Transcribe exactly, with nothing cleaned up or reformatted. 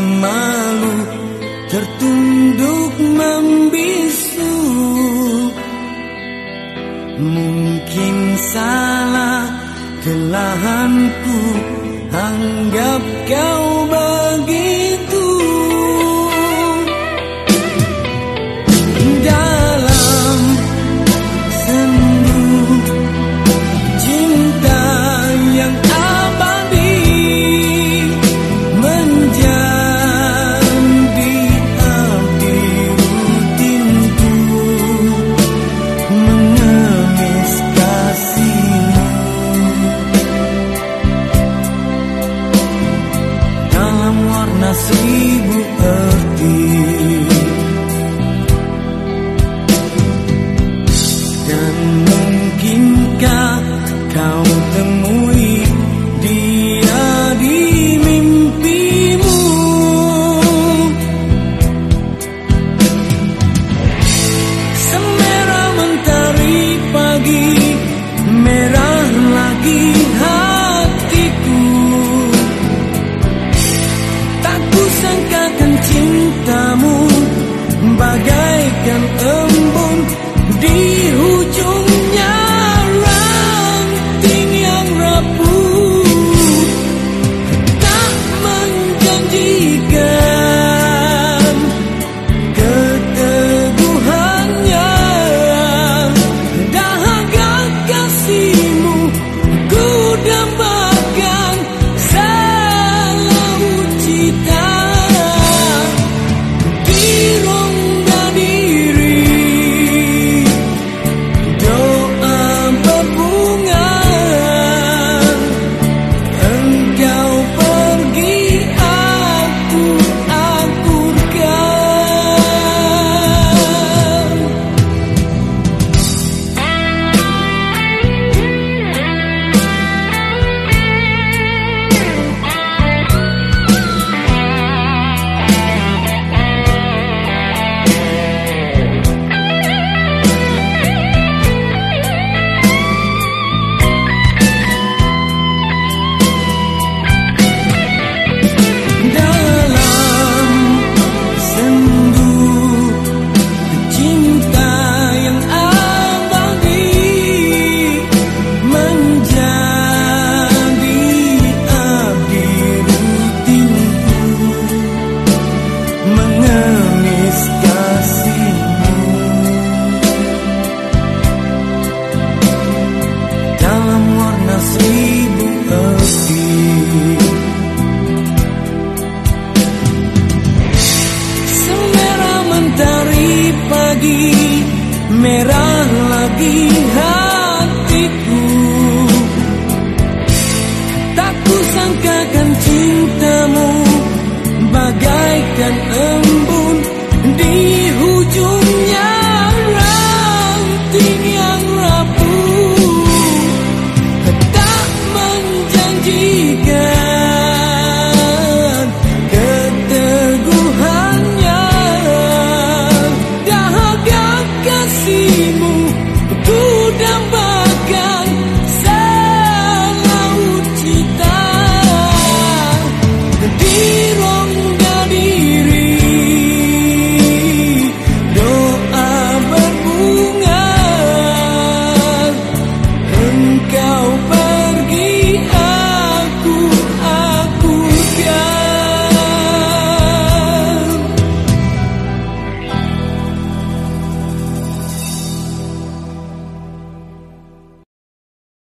semalu tertunduk membisu. Mungkin salah kelahanku, anggap kau begitu. Dalam sendu cinta yang abadi menjadi abdi rutinku, mengemis kasihmu. Dalam warna seribu erti, dan mungkinkah kau temui dia di mimpimu? Semerah mentari pagi, merah lagi hatiku. Tak kusangkakan cintamu bagaikan embun di ujungnya ranting yang rapuh. Tak menjanjikan keteguhannya, dahaga kasihmu ku dambakan selalu cita. Di rongga diri doa berbunga, engkau pergi aku akurkan. Dalam sendu cinta yang abadi menjadi abdi rutinku, mengemis kasihmu. Dalam warna seribu erti, semerah mentari pagi, merah lagi hati.